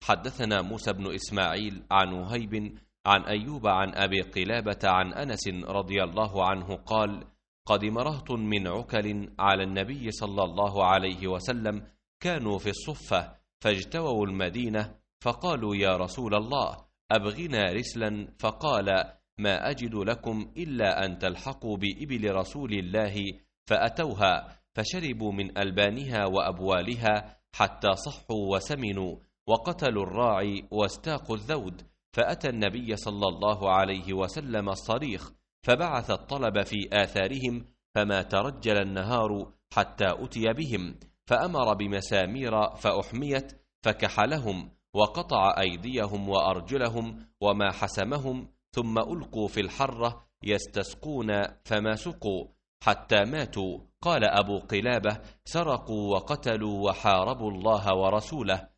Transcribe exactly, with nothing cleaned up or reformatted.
حدثنا موسى بن إسماعيل عن وهيب عن أيوب عن أبي قلابة عن أنس رضي الله عنه قال: قدم رهط من عكل على النبي صلى الله عليه وسلم، كانوا في الصفة فاجتووا المدينة، فقالوا: يا رسول الله أبغنا رسلا، فقال: ما أجد لكم إلا أن تلحقوا بإبل رسول الله، فأتوها فشربوا من ألبانها وأبوالها حتى صحوا وسمنوا، وقتلوا الراعي واستاقوا الذود، فأتى النبي صلى الله عليه وسلم الصريخ، فبعث الطلب في آثارهم، فما ترجل النهار حتى أتي بهم، فأمر بمسامير فأحميت، فكحلهم وقطع أيديهم وأرجلهم وما حسمهم، ثم ألقوا في الحرة يستسقون فما سقوا حتى ماتوا. قال أبو قلابة: سرقوا وقتلوا وحاربوا الله ورسوله.